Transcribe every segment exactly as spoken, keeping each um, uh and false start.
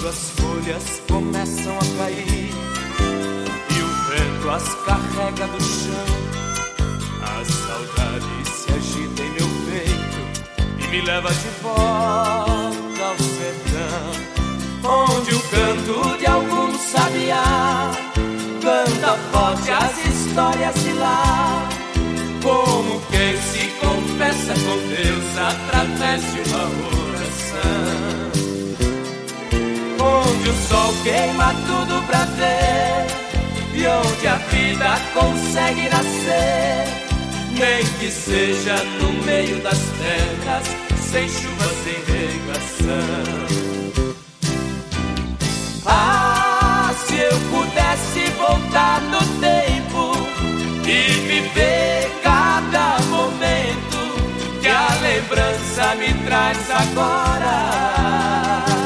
quando as folhas começam a cair e o vento as carrega do chão, a saudade se agita em meu peito e me leva de volta ao sertão, onde o canto de algum sabiá canta forte as histórias de lá, como quem se confessa com Deus através de uma oração, onde o sol queima tudo pra ver e onde a vida consegue nascer, nem que seja no meio das terras, sem chuva, sem regação. Ah, se eu pudesse voltar no tempo e viver cada momento que a lembrança me traz agora.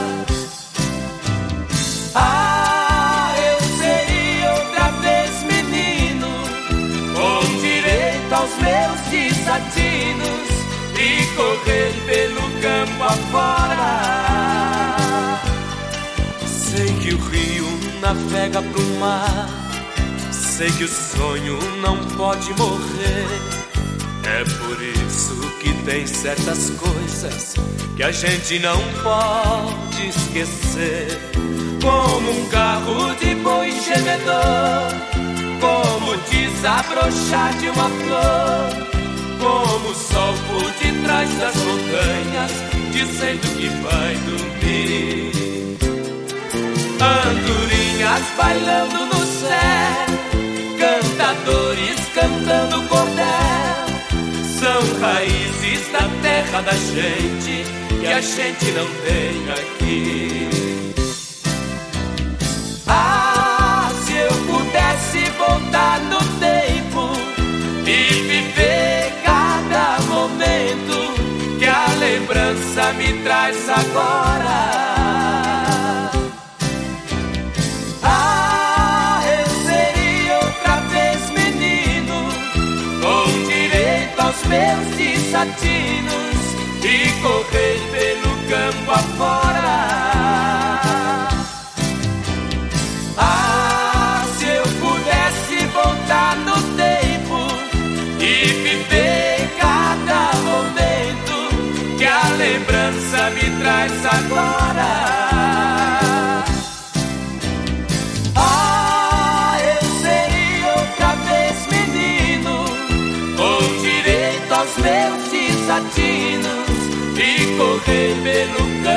Ah, eu seria outra vez menino, com direito aos meus desatinos e correr pelo campo afora. Sei que o rio navega pro mar, sei que o sonho não pode morrer. É por isso que tem certas coisas que a gente não pode esquecer, como um carro de boi gemedor, como desabrochar de uma flor, como o sol por detrás das montanhas, dizendo que vai dormir. Andorinhas bailando no céu, cantadores cantando cordel, são raízes da terra da gente que a gente não tem aqui. Ah, se eu pudesse voltar no tempo e viver cada momento que a lembrança me traz agora. Ah, eu seria outra vez menino, com direito aos meus desatinos e correr pelo campo afora. Ah, se eu pudesse voltar no tempo e viver cada momento que a lembrança me traz agora. Ah, eu seria outra vez menino, com direito aos meus desatinos e correr pelo campo